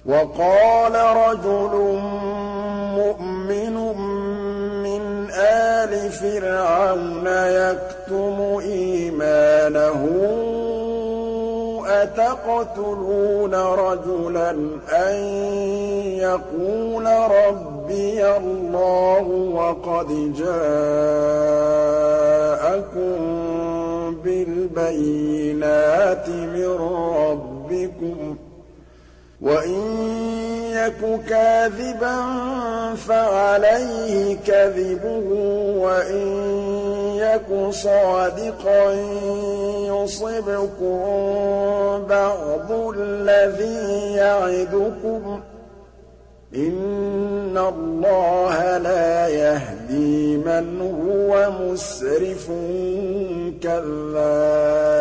وَقَالَ رَجُلٌ مُّؤْمِنٌ مِّنْ آلِ فِرْعَوْنَ يَكْتُمُ إِيمَانَهُ أَتَقْتُلُونَ رَجُلًا أَن يَقُولَ رَبِّيَ اللَّهُ وَقَدْ جَاءَكُم بِالْبَيِّنَاتِ مِن رَّبِّكُمْ ۖ وَإِن يَكُ كَاذِبًا فَعَلَيْهِ كَذِبُهُ وَإِن يَكُ صَادِقًا يُصِبْكُم بَعْضُ الَّذِي يَعِدُكُمْ ۖ إِنَّ اللَّهَ لَا يَهْدِي مَنْ هُوَ مُسْرِفٌ كَذَّابٌ